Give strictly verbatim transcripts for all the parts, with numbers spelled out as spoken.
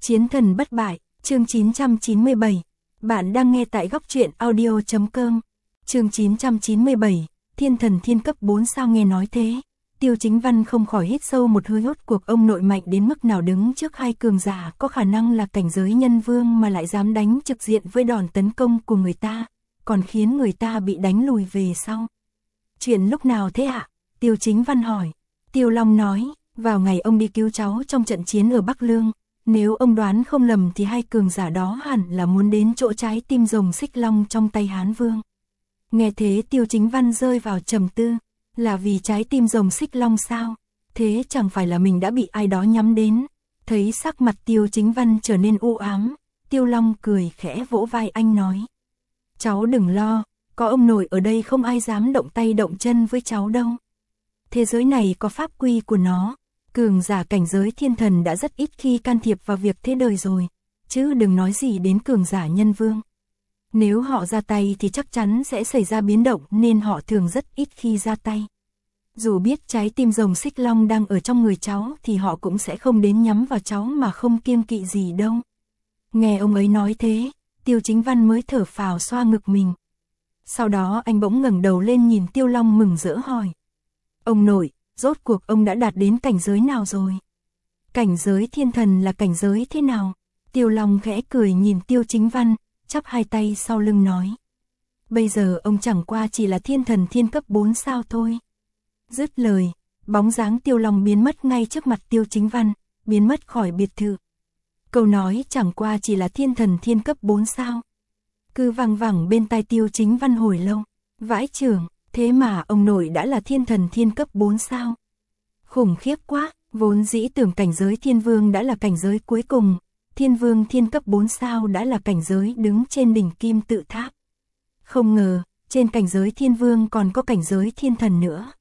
Chiến thần bất bại, chương chín trăm chín mươi bảy. Bạn đang nghe tại góc truyện audio chấm com. Chương chín trăm chín mươi bảy, thiên thần thiên cấp bốn sao. Nghe nói thế, Tiêu Chính Văn không khỏi hít sâu một hơi. Hốt cuộc ông nội mạnh đến mức nào, đứng trước hai cường giả có khả năng là cảnh giới nhân vương mà lại dám đánh trực diện với đòn tấn công của người ta, còn khiến người ta bị đánh lùi về sau. Chuyện lúc nào thế ạ? Tiêu Chính Văn hỏi. Tiêu Long nói, vào ngày ông đi cứu cháu trong trận chiến ở Bắc Lương. Nếu ông đoán không lầm thì hai cường giả đó hẳn là muốn đến chỗ trái tim rồng xích long trong tay Hán Vương. Nghe thế Tiêu Chính Văn rơi vào trầm tư. Là vì trái tim rồng xích long sao? Thế chẳng phải là mình đã bị ai đó nhắm đến? Thấy sắc mặt Tiêu Chính Văn trở nên u ám, Tiêu Long cười khẽ vỗ vai anh nói. Cháu đừng lo, có ông nội ở đây không ai dám động tay động chân với cháu đâu. Thế giới này có pháp quy của nó. Cường giả cảnh giới thiên thần đã rất ít khi can thiệp vào việc thế đời rồi, chứ đừng nói gì đến cường giả nhân vương. Nếu họ ra tay thì chắc chắn sẽ xảy ra biến động, nên họ thường rất ít khi ra tay. Dù biết trái tim rồng xích long đang ở trong người cháu thì họ cũng sẽ không đến nhắm vào cháu mà không kiêng kỵ gì đâu. Nghe ông ấy nói thế, Tiêu Chính Văn mới thở phào xoa ngực mình. Sau đó anh bỗng ngẩng đầu lên nhìn Tiêu Long mừng rỡ hỏi. Ông nội, rốt cuộc ông đã đạt đến cảnh giới nào rồi? Cảnh giới thiên thần là cảnh giới thế nào? Tiêu Long khẽ cười nhìn Tiêu Chính Văn, chắp hai tay sau lưng nói. Bây giờ ông chẳng qua chỉ là thiên thần thiên cấp bốn sao thôi. Dứt lời, bóng dáng Tiêu Long biến mất ngay trước mặt Tiêu Chính Văn, biến mất khỏi biệt thự. Câu nói chẳng qua chỉ là thiên thần thiên cấp bốn sao. Cứ vang vẳng bên tai Tiêu Chính Văn hồi lâu. Vãi chưởng, thế mà ông nội đã là thiên thần thiên cấp bốn sao. Khủng khiếp quá, vốn dĩ tưởng cảnh giới thiên vương đã là cảnh giới cuối cùng. Thiên vương thiên cấp bốn sao đã là cảnh giới đứng trên đỉnh kim tự tháp. Không ngờ, trên cảnh giới thiên vương còn có cảnh giới thiên thần nữa.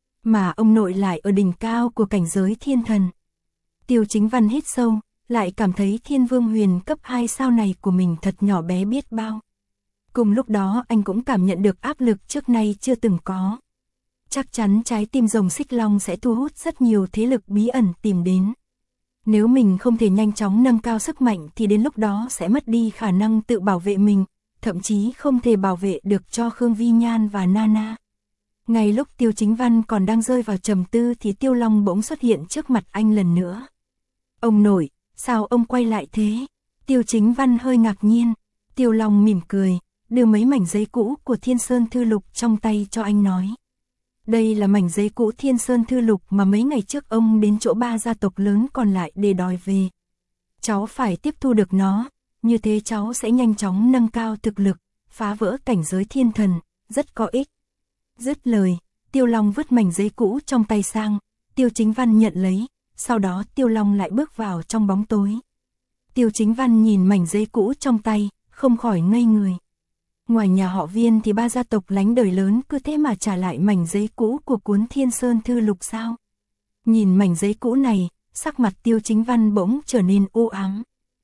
Mà ông nội lại ở đỉnh cao của cảnh giới thiên thần. Tiêu Chính Văn hít sâu, lại cảm thấy thiên vương huyền cấp hai sao này của mình thật nhỏ bé biết bao. Cùng lúc đó anh cũng cảm nhận được áp lực trước nay chưa từng có. Chắc chắn trái tim rồng xích long sẽ thu hút rất nhiều thế lực bí ẩn tìm đến. Nếu mình không thể nhanh chóng nâng cao sức mạnh thì đến lúc đó sẽ mất đi khả năng tự bảo vệ mình, thậm chí không thể bảo vệ được cho Khương Vi Nhan và Nana. Ngay lúc Tiêu Chính Văn còn đang rơi vào trầm tư thì Tiêu Long bỗng xuất hiện trước mặt anh lần nữa. Ông nội, sao ông quay lại thế? Tiêu Chính Văn hơi ngạc nhiên. Tiêu Long mỉm cười, đưa mấy mảnh giấy cũ của Thiên Sơn Thư Lục trong tay cho anh nói. Đây là mảnh giấy cũ Thiên Sơn Thư Lục mà mấy ngày trước ông đến chỗ ba gia tộc lớn còn lại để đòi về. Cháu phải tiếp thu được nó, như thế cháu sẽ nhanh chóng nâng cao thực lực, phá vỡ cảnh giới thiên thần, rất có ích. Dứt lời, Tiêu Long vứt mảnh giấy cũ trong tay sang, Tiêu Chính Văn nhận lấy, sau đó Tiêu Long lại bước vào trong bóng tối. Tiêu Chính Văn nhìn mảnh giấy cũ trong tay, không khỏi ngây người. Ngoài nhà họ Viên thì ba gia tộc lánh đời lớn cứ thế mà trả lại mảnh giấy cũ của cuốn Thiên Sơn Thư Lục sao? Nhìn mảnh giấy cũ này, sắc mặt Tiêu Chính Văn bỗng trở nên u ám.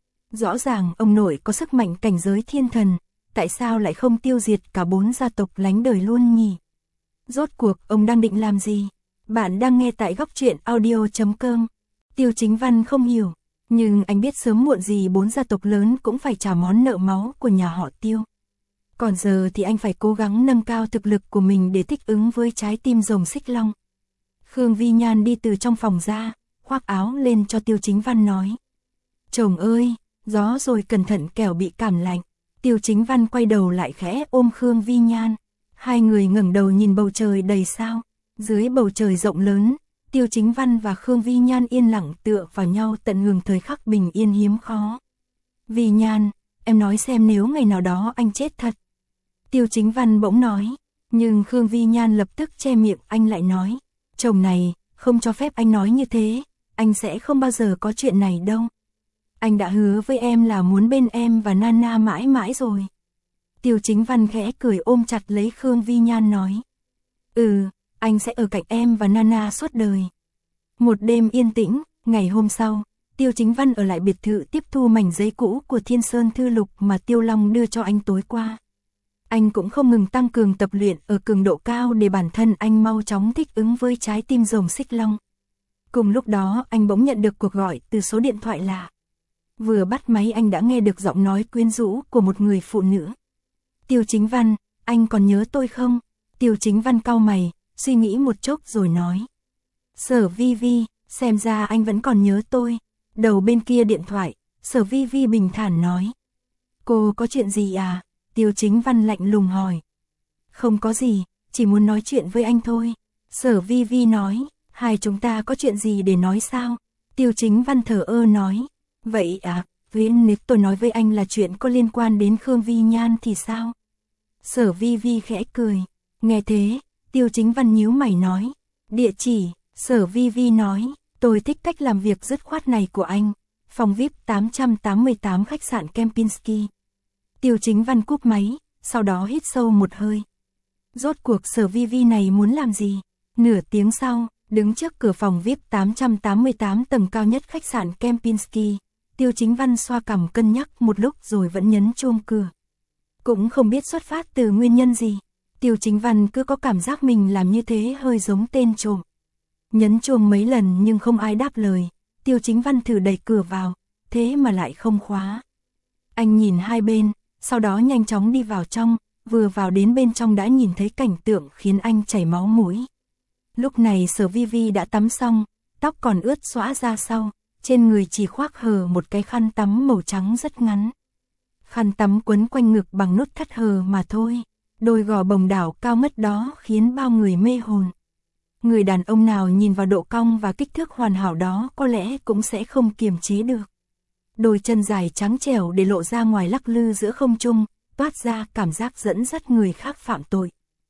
Rõ ràng ông nội có sức mạnh cảnh giới thiên thần, tại sao lại không tiêu diệt cả bốn gia tộc lánh đời luôn nhỉ? Rốt cuộc ông đang định làm gì? Bạn đang nghe tại góc truyện audio chấm com. Tiêu Chính Văn không hiểu, nhưng anh biết sớm muộn gì bốn gia tộc lớn cũng phải trả món nợ máu của nhà họ Tiêu. Còn giờ thì anh phải cố gắng nâng cao thực lực của mình để thích ứng với trái tim rồng xích long. Khương Vi Nhan đi từ trong phòng ra, khoác áo lên cho Tiêu Chính Văn nói. Chồng ơi, gió rồi cẩn thận kẻo bị cảm lạnh. Tiêu Chính Văn quay đầu lại khẽ ôm Khương Vi Nhan. Hai người ngẩng đầu nhìn bầu trời đầy sao. Dưới bầu trời rộng lớn, Tiêu Chính Văn và Khương Vi Nhan yên lặng tựa vào nhau tận hưởng thời khắc bình yên hiếm khó. Vi Nhan, em nói xem nếu ngày nào đó anh chết thật. Tiêu Chính Văn bỗng nói, nhưng Khương Vi Nhan lập tức che miệng anh lại nói. Chồng này, không cho phép anh nói như thế, anh sẽ không bao giờ có chuyện này đâu. Anh đã hứa với em là muốn bên em và Nana mãi mãi rồi. Tiêu Chính Văn khẽ cười ôm chặt lấy Khương Vi Nhan nói. Ừ, anh sẽ ở cạnh em và Nana suốt đời. Một đêm yên tĩnh, ngày hôm sau, Tiêu Chính Văn ở lại biệt thự tiếp thu mảnh giấy cũ của Thiên Sơn Thư Lục mà Tiêu Long đưa cho anh tối qua. Anh cũng không ngừng tăng cường tập luyện ở cường độ cao để bản thân anh mau chóng thích ứng với trái tim rồng xích long. Cùng lúc đó anh bỗng nhận được cuộc gọi từ số điện thoại lạ. Vừa bắt máy anh đã nghe được giọng nói quyến rũ của một người phụ nữ. Tiêu Chính Văn, anh còn nhớ tôi không? Tiêu Chính Văn cau mày, suy nghĩ một chốc rồi nói. Sở Vi Vi, xem ra anh vẫn còn nhớ tôi. Đầu bên kia điện thoại, Sở Vi Vi bình thản nói. Cô có chuyện gì à? Tiêu Chính Văn lạnh lùng hỏi. Không có gì, chỉ muốn nói chuyện với anh thôi. Sở Vi Vi nói, hai chúng ta có chuyện gì để nói sao? Tiêu Chính Văn thở ơ nói. Vậy à, nếu tôi nói với anh là chuyện có liên quan đến Khương Vi Nhan thì sao? Sở Vi Vi khẽ cười. Nghe thế, Tiêu Chính Văn nhíu mày nói. Địa chỉ, Sở Vi Vi nói. Tôi thích cách làm việc dứt khoát này của anh. Phòng vi ai pi tám trăm tám mươi tám khách sạn Kempinski. Tiêu Chính Văn cúp máy, sau đó hít sâu một hơi. Rốt cuộc Sở Vi Vi này muốn làm gì? Nửa tiếng sau, đứng trước cửa phòng vi ai pi tám trăm tám mươi tám tầng cao nhất khách sạn Kempinski, Tiêu Chính Văn xoa cằm cân nhắc một lúc rồi vẫn nhấn chuông cửa. Cũng không biết xuất phát từ nguyên nhân gì, Tiêu Chính Văn cứ có cảm giác mình làm như thế hơi giống tên trộm. Nhấn chuông mấy lần nhưng không ai đáp lời, Tiêu Chính Văn thử đẩy cửa vào, thế mà lại không khóa. Anh nhìn hai bên, sau đó nhanh chóng đi vào trong, vừa vào đến bên trong đã nhìn thấy cảnh tượng khiến anh chảy máu mũi. Lúc này Sở Vi Vi đã tắm xong, tóc còn ướt xõa ra sau, trên người chỉ khoác hờ một cái khăn tắm màu trắng rất ngắn. Khăn tắm quấn quanh ngực bằng nút thắt hờ mà thôi, đôi gò bồng đảo cao ngất đó khiến bao người mê hồn. Người đàn ông nào nhìn vào độ cong và kích thước hoàn hảo đó có lẽ cũng sẽ không kiềm chế được. Đôi chân dài trắng trẻo để lộ ra ngoài lắc lư giữa không trung, toát ra cảm giác dẫn dắt người khác phạm tội.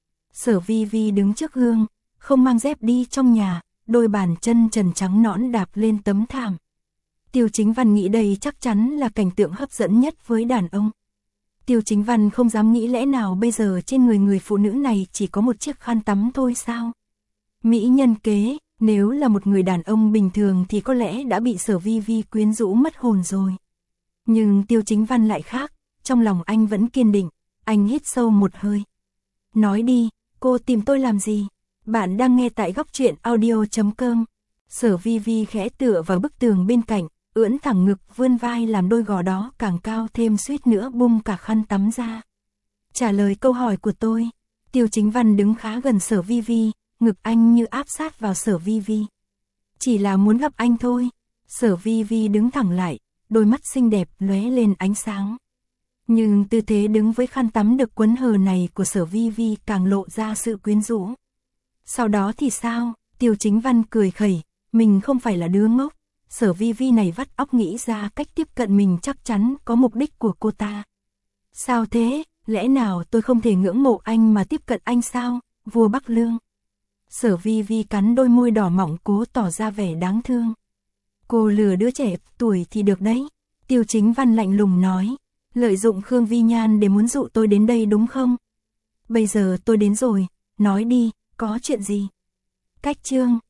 Sở Vi Vi đứng trước gương, không mang dép đi trong nhà, đôi bàn chân trần trắng nõn đạp lên tấm thảm. Tiêu Chính Văn nghĩ đây chắc chắn là cảnh tượng hấp dẫn nhất với đàn ông. Tiêu Chính Văn không dám nghĩ lẽ nào bây giờ trên người người phụ nữ này chỉ có một chiếc khăn tắm thôi sao? Mỹ nhân kế, nếu là một người đàn ông bình thường thì có lẽ đã bị Sở Vi Vi quyến rũ mất hồn rồi. Nhưng Tiêu Chính Văn lại khác, trong lòng anh vẫn kiên định, anh hít sâu một hơi. Nói đi, cô tìm tôi làm gì? Bạn đang nghe tại góc truyện audio chấm com. Sở Vi Vi khẽ tựa vào bức tường bên cạnh, ưỡn thẳng ngực vươn vai làm đôi gò đó càng cao thêm suýt nữa bung cả khăn tắm ra. Trả lời câu hỏi của tôi, Tiêu Chính Văn đứng khá gần Sở Vi Vi, ngực anh như áp sát vào Sở Vi Vi. Chỉ là muốn gặp anh thôi. Sở Vi Vi đứng thẳng lại, đôi mắt xinh đẹp lóe lên ánh sáng. Nhưng tư thế đứng với khăn tắm được quấn hờ này của Sở Vi Vi càng lộ ra sự quyến rũ. Sau đó thì sao? Tiêu Chính Văn cười khẩy, mình không phải là đứa ngốc. Sở Vi Vi này vắt óc nghĩ ra cách tiếp cận mình chắc chắn có mục đích của cô ta. Sao thế? Lẽ nào tôi không thể ngưỡng mộ anh mà tiếp cận anh sao? Vua Bắc Lương. Sở Vi Vi cắn đôi môi đỏ mọng cố tỏ ra vẻ đáng thương. Cô lừa đứa trẻ tuổi thì được đấy. Tiêu Chính Văn lạnh lùng nói. Lợi dụng Khương Vi Nhan để muốn dụ tôi đến đây đúng không? Bây giờ tôi đến rồi, nói đi, có chuyện gì? Cách chương